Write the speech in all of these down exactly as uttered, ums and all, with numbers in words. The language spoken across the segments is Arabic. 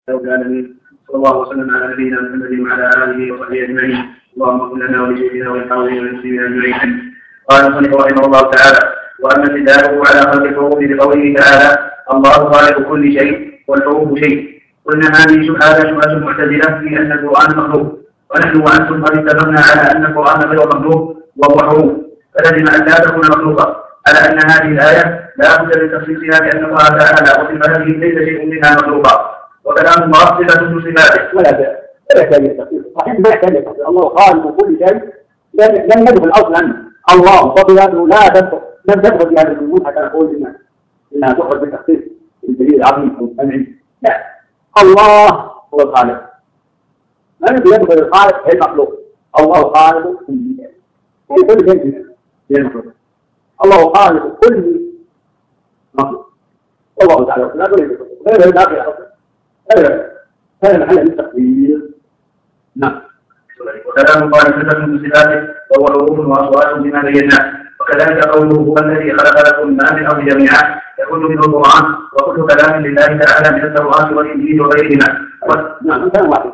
العالمين. صلى الله وسلم على نبينا محمد وعلى اله وصحبه اجمعين. اللهم اغفر لنا ولشيخنا وللحاضرين والمسلمين اجمعين. قال المصنف رحمه الله تعالى: واما استدلاله على خلق الحروف بقوله تعالى: الله خالق كل شيء والحروف شيء. قلنا هذه شبهه شبهه المعتزله في ان القران مخلوق، ونحن وانتم قد اتفقنا على ان القران غير مخلوق وهو حروف، فلزم ان لا تكون مخلوقه، على ان هذه الايه لا بد من تخصيصها بان الله تعالى وصفاته ليس شيء منها مخلوقا، وكلام الله صفه من صفاته ولا لا يحتاج التخصيص. صحيح ما يحتاج التخصيص، الله خالق كل شيء، لم ندخل اصلا الله وصفاته لا تدخل لم تدخل في هذا الجمهور حتى نقول ان انها تخرج بالتخصيص الدليل العظيم او المنعم. لا، الله هو الخالق، ما يدخل الخالق هي المخلوق. الله خالق كل شيء، كل شيء هي المخلوق. الله خالق كل مخلوق، والله تعالى لا غير غير داخل اصلا هذا محل التقدير. نعم. وكلام الله صفة من صفاته وهو حروف واصوات بما بيناه، وكذلك قوله هو الذي خلق لكم ما من الارض جميعا يكون منه القران، وكل كلام لله تعالى من التوراه والانجيل وغيرهما. نعم كلام واحد.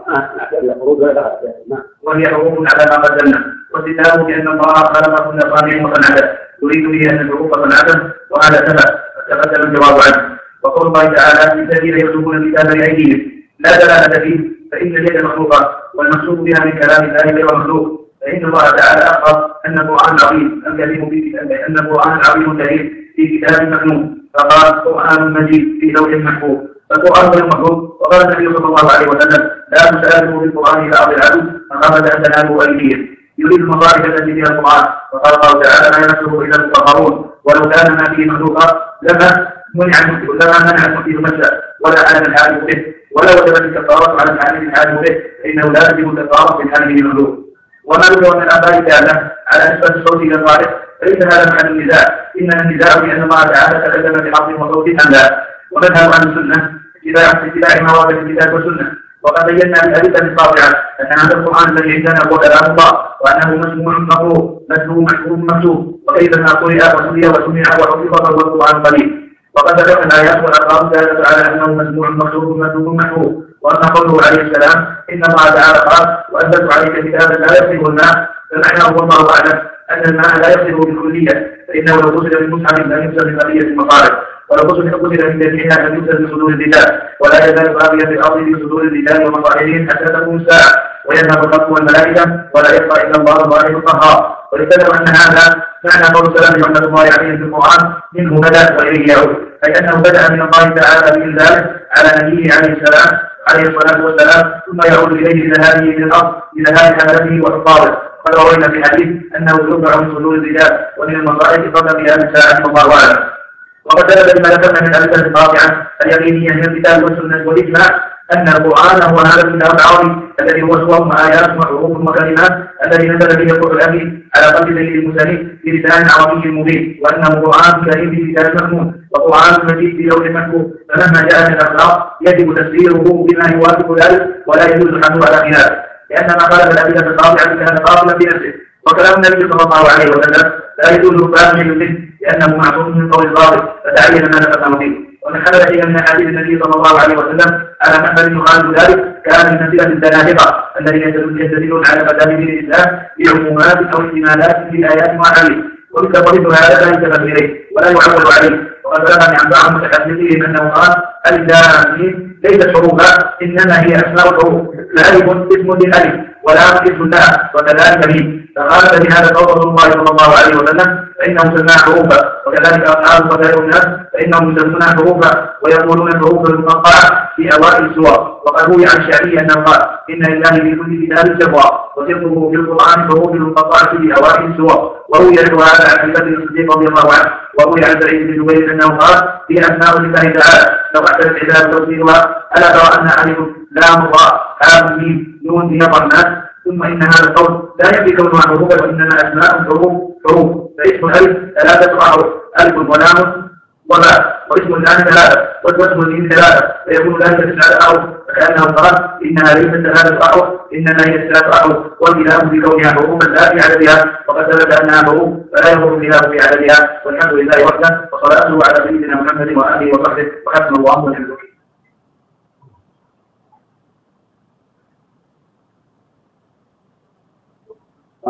وهي حروف على ما قدمنا، واستدلاله بان الله خلق كل صانع وصنعته يريد به ان الحروف صنعته، وهذا ثبت تقدم الجواب عنه. وقول الله تعالى: الذين يكتبون الكتاب بايديهم لا دلاله فيه، فإن اليد مخلوقة والمقصود بها من كلام الله غير مخلوق، فإن الله تعالى أخبر أن القرآن العظيم الكريم في أن القرآن العظيم الكريم في كتاب مكنون، فقال: قرآن مجيد في لوح محفوظ، فالقرآن غير مخلوق. وقال النبي صلى الله عليه وسلم: لا تسألوا بالقرآن إلى أرض العدو فقامت أن تنالوا أيديهم، يريد المصالح التي فيها القرآن. وقال الله تعالى: لا يمسه إلا المطهرون، ولو كان ما فيه مخلوقا لما منع لما منع فيه المسألة ولا على الحال به، ولا وجبت الكفارة على الحامل الحال به، فإنه لا تجب الكفارة في الحامل المملوك. وما ذكر من الآباء الدالة على نسبة الصوت إلى الخالق فليس هذا محل النزاع، إنما النزاع بأن الله تعالى تكلم بحرف وصوت أم لا. ومذهب عن السنة اتباع ما ورد في الكتاب والسنة، وقد بينا بأدلة قاطعة أن هذا القرآن الذي عندنا هو كلام الله، وأنه مسموع مقروء مسموع محفوظ مكتوب، وكيف ما قرئ وسمع وسمع وحفظ فهو القرآن القديم. وقد ذكر الآيات والأخبار دالت على أنه مسموع مكتوب مسموع محفوظ. وأما قوله عليه السلام: إن الله تعالى قال: وأنزلت عليك كتابا لا يصله الماء، فمعناه والله أعلم أن الماء لا يصله بالكلية، فإنه لو قصد من مصحف لا يقصد بقضية المصارف، ولو قصد من جميعها لم يقصد بصدور الرجال، ولا يزال باقيا في الأرض بصدور الرجال ومصاحبهم حتى تقوم الساعة، ويذهب الخلق والملائكة ولا يبقى إلا الله الواحد القهار. ولكذا أن هذا معنى قول السلام رحمة الله عليه في القرآن: منه بدأ وإليه يعود، أي أنه بدأ من الله تعالى بإنزاله على نبيه عليه السلام عليه الصلاة والسلام، ثم يعود إليه بذهابه من الأرض بذهاب حملته وحفاظه. قد روينا في حديث أنه يرفع من صدور الرجال ومن المصائب قبل قيام الساعة والله أعلم. وقد ثبت بما ذكرنا من الأدلة القاطعة اليقينية من الكتاب والسنة والإجماع أن القرآن هو هذا الكتاب العربي الذي هو سور وآيات وحروف وكلمات الذي نزل به الروح الأمين على قلب سيد المرسلين بلسان عربي مبين، وأنه قرآن كريم في كتاب مكنون، وقرآن مجيد في لوح محفوظ، فمهما جاء من الأخلاق يجب تفسيره بما يوافق ذلك ولا يجوز الحمل على خلافه، لأن ما قال الأدلة القاطعة كان قاطعا بنفسه. وكلام النبي صلى الله عليه وسلم لا يجوز الكلام شيء منه لأنه معصوم من قول الباطل، فتعين ما نفسه فيه. ومن حمل شيئا من حديث النبي صلى الله عليه وسلم على محمل يخالف ذلك كان من منزلة الزنادقة الذين يستدلون على مذاهب الإسلام بعمومات أو احتمالات في الآيات وأحاديث، وبالتالي هذا لا ينتبه إليه ولا يعول عليه. وقد بلغني عن بعض متحدثين أنه قال: الإسلام ليست حروفا، إنما هي أسماء الحروف، الألف اسم للألف ولام اسم لها، وكذلك به. فقال بهذا قول رسول الله صلى الله عليه وسلم: فإنه سماها حروفا، وكذلك أصحاب وسائر الناس فإنهم يسمونها حروفا ويقولون الحروف المقطعة في أوائل السور. وقد روي عن الشعبي أنه قال: إن لله في كل كتاب سرا، وسره في القرآن حروف المقطعة في أوائل السور. وروي له هذا عن أبي بكر الصديق رضي الله عنه، وروي عن سعيد بن جبير أنه قال: في أسماء لله تعالى لو أحسن العباد توصيلها ألا ترى أن عليكم لام الله هام ميم نون هي ضمات. ثم إن هذا القول لا يكفي كونها حروفا، وإنما أسماء حروف حروف، فاسم الألف ثلاثة أحرف: ألف ولام وباء، واسم اللام ثلاثة، واسم الميم ثلاثة، فيكون ذلك تسعة أحرف، فكأنه قال: إنها ليست ثلاثة أحرف إنما هي ثلاثة أحرف، والخلاف في كونها حروفا لا في عددها، وقد ثبت أنها حروف فلا يضر الخلاف في عددها. والحمد لله وحده، وصلاته على سيدنا محمد وآله وصحبه، وحسن الله ونعم الوكيل.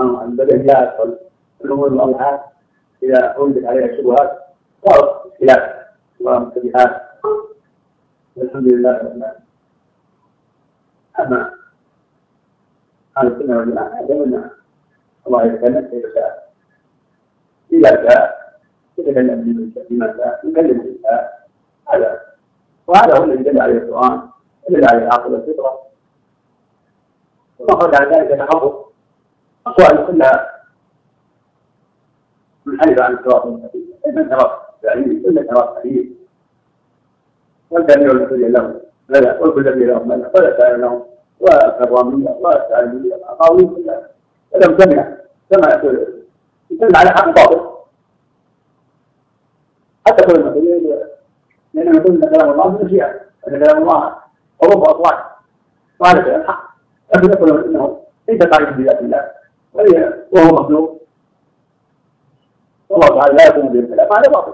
البديهيات والأمور الواضحات إذا أوجدت عليها الشبهات صارت خلاف ومشتبهات. والحمد لله رب العالمين. أما أهل السنة والجماعة يقولون الله يتكلم كيف شاء، إذا شاء يتكلم بما شاء يكلم من شاء. هذا وهذا هو الذي دل عليه القرآن دل عليه العقل والفطرة. وما خرج عن ذلك تحقق أقوال كلها منحرفة عن الصراط المستقيم، إما انحراف بعيد إلا انحراف قليل. والجميع الذي لهم ماذا والكل الذي لهم ماذا ولا سائل لهم والكرامية والسائلية والأقاويل كلها فلم تمنع كما يقول يتم على حق باطل. حتى كل المسؤولين لأننا نقول أن كلام الله من الشيعة أن كلام الله حروف وأصوات وهذا كلام حق، لكن يقول أنه ليس قائما بذات الله وهو مخلوق والله تعالى لا يكون به الكلام هذا باطل.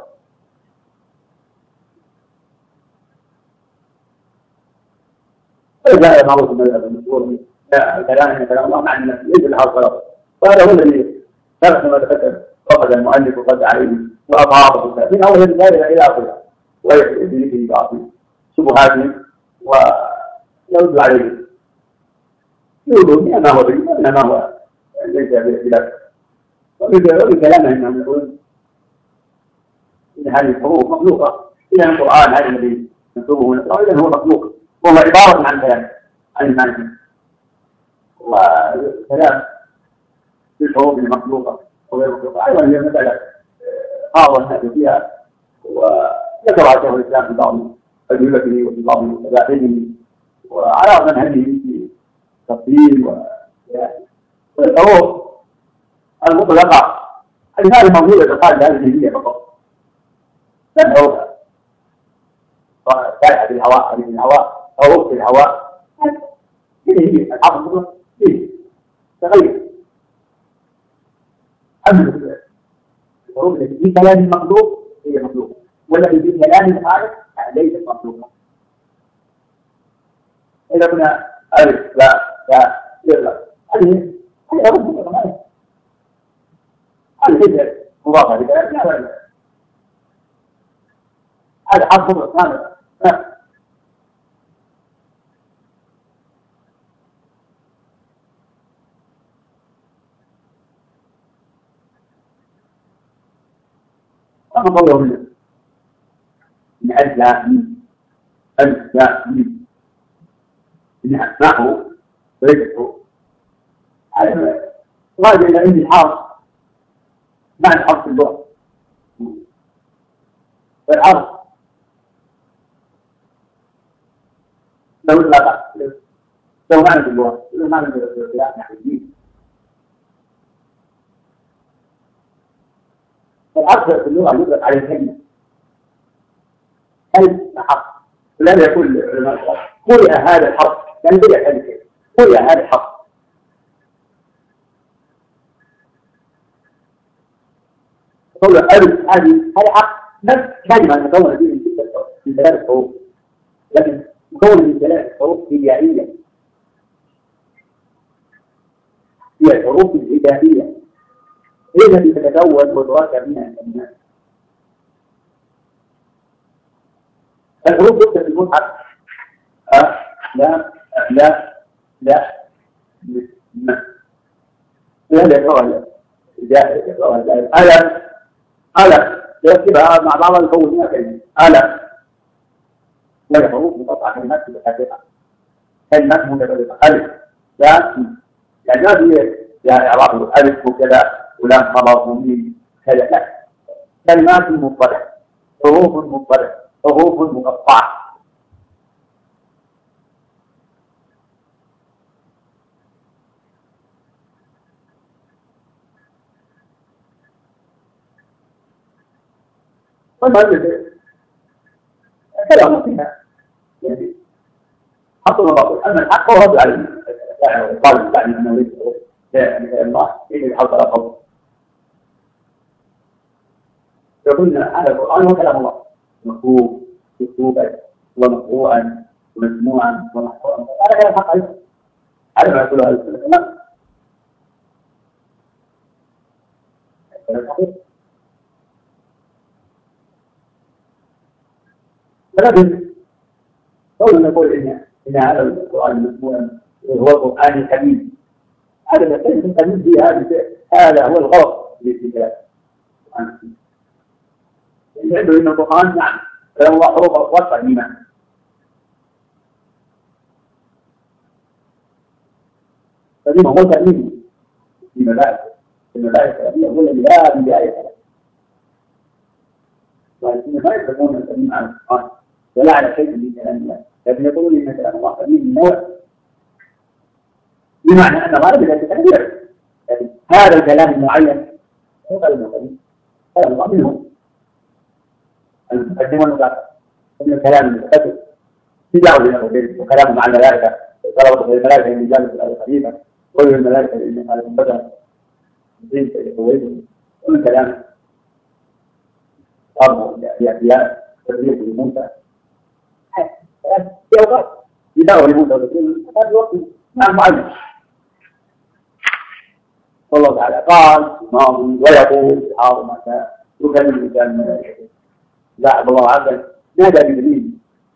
وجاء معروف المذهب المشهور من كلام كلام الله مع الناس ليس له غلط، وهذا هو الذي درس ما تقدم فقد المؤلف وقد عليه وأطابه من أول البداية إلى آخره ويحدث به بعض شبهاتهم ويرد عليه يقولون ما هو به وإنما هو ليس بذلك. وبكلامه انهم يقولون ان هذه الحروف مخلوقه، اذا القران هذا الذي نكتبه نقراه اذا هو مخلوق وهو عباره عن كلام عن المعنى. وكلام في الحروف المخلوقه وغير مخلوقه ايضا هي مساله خاض الناس فيها وذكرها شيخ الاسلام في بعض ادلته وفي بعض مباحثه وعلى منهجه في التفصيل والحروف المطلقة. هذه موجودة تقال بهذه الهدية فقط تدعوها سائحة في الهواء هذه في الهواء أو في الهواء هذه هي الحرف فيه تغير. أما الحروف التي في كلام المخلوق هي مخلوقة والتي في كلام الخالق ليست مخلوقة. إذا كنا ألف لا لا لا هذه هذه حروف مخلوقة هذا مضافة لكلام لا ولا هذا حرف مطلق هذا أما قوله من ألف لا ميم ألف لا ميم إنها أسماءه وليست حروف. هذا راجع إلى أن الحرف معنى حرف اللغة والعرض لو لا لو معنى اللغة لو معنى الخلاف نحو الدين. العرض في اللغة يطلق على الكلمة كلمة حرف لا يقول العلماء قرئ هذا الحرف يعني بدأ كلمة قرئ هذا الحرف قول ألف هذه هذا حق نفس كلمة مكونة من ثلاث حروف لكن مكونة من ثلاث حروف هجائية هي الحروف الهجائية هي التي تتكون وتركب منها الكلمات. الحروف تكتب في المصحف أ لا لا لا م هذا يقرأ جاء يقرأ ألف ألف يكتبها مع بعض الكونية كلمة ألف وهي حروف مقطعة كلمات متحركة كلمات متحركة ألف لا يعني ما هي يعني إعراب ألف وكذا ولام خبر وميم كذا لا كلمات مضطربة حروف مضطربة حروف مقطعة. والمؤلف كلامه فيها يعني حطوا مضاطر أما الحق هو رد على الطالب بعد أنه يريد يعني الله إذا حصل قول فقلنا هذا القرآن هو كلام الله مكتوب مكتوبا ومقروءا ومسموعا ومحفوظا هذا كلام حق عليه هذا ما يقوله أهل السنة ولكن قولنا نقول إن إن هذا القرآن هو القرآن الحكيم، هذا ليس الحكيم في هذا هذا هو الغلط في الكتاب. يدعو إن القرآن نعم فهو حروف وصف الإيمان. فلما هو تأمين في ملائكة الملائكة يقول لا بداية ولكن ما يفهمون التأمين على القرآن ولا على شيء من كلام الله، لكن يقولون إن كلام الله تأمين من نوع، بمعنى أن غالب ذلك كثير، لكن هذا الكلام المعين هو كلام الله كلام الله منه المقدم والمتأخر من الكلام المتكلم في دعوة إلى وكلام مع الملائكة طلبة الملائكة من جانب الخليفة كل الملائكة إن على المبدأ زين يقويهم كل كلام أرض لأبياء تدريب لموسى بدعوة لموسى وتقول هذا الوقت نعم معلم. والله تعالى قال ماضي ويقول حاضر متى يكلم الإنسان الملائكة لاعب الله عبدا نادى بجميل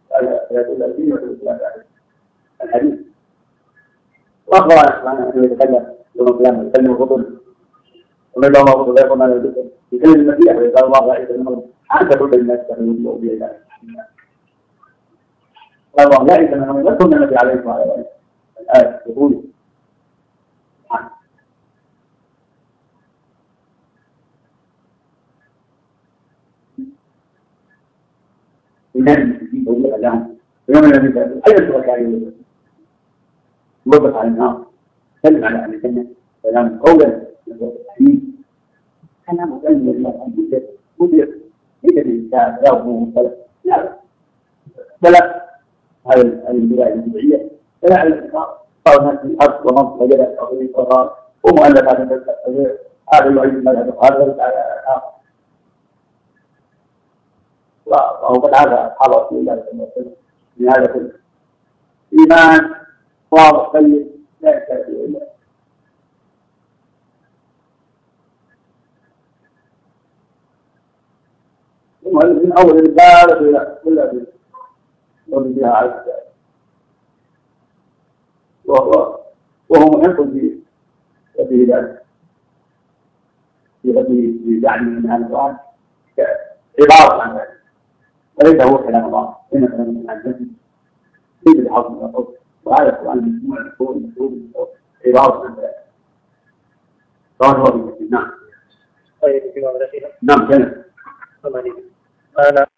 الحديث وأخبر سبحانه أنه يتكلم يوم القيامة يكلم الرسل ومن الله الرسل يقول ما لا يكلم المسيح ويقال الله عز وجل أنت كل الناس تقول به إلى قال الله لا إذن أنه يذكر النبي عليه الصلاة والسلام الآية يقول الناس يقول لهم يوم الذي تقول أي الشركاء يوقف على النار سلم على أهل الجنة سلام قولا الحديث كلام مكلم الله مدير مدير ليس الإنسان لا هو لا بلا هذه البداية البدعية بلا على الإنكار صار الناس في الأرض ومنطقة وجدت أو قرار ومؤلفات هذا يعيد المذهب هذا على آخر وهو قد عاد أصحاب رسول الله صلى الله عليه وسلم من هذا كله إيمان واضح طيب لا يحتاج إلى من أول الباب إلى كل أبي ومن بها على الكتاب وهو وهو محب في في ذلك في هذه يعني من هذا القرآن عبارة عن ذلك وليس هو كلام الله إن كلام الله عن ذلك في الحظ من الحظ وهذا القرآن المسموع المفهوم المفهوم عبارة عن ذلك قال هو نعم طيب في مدرسة نعم كلام أنا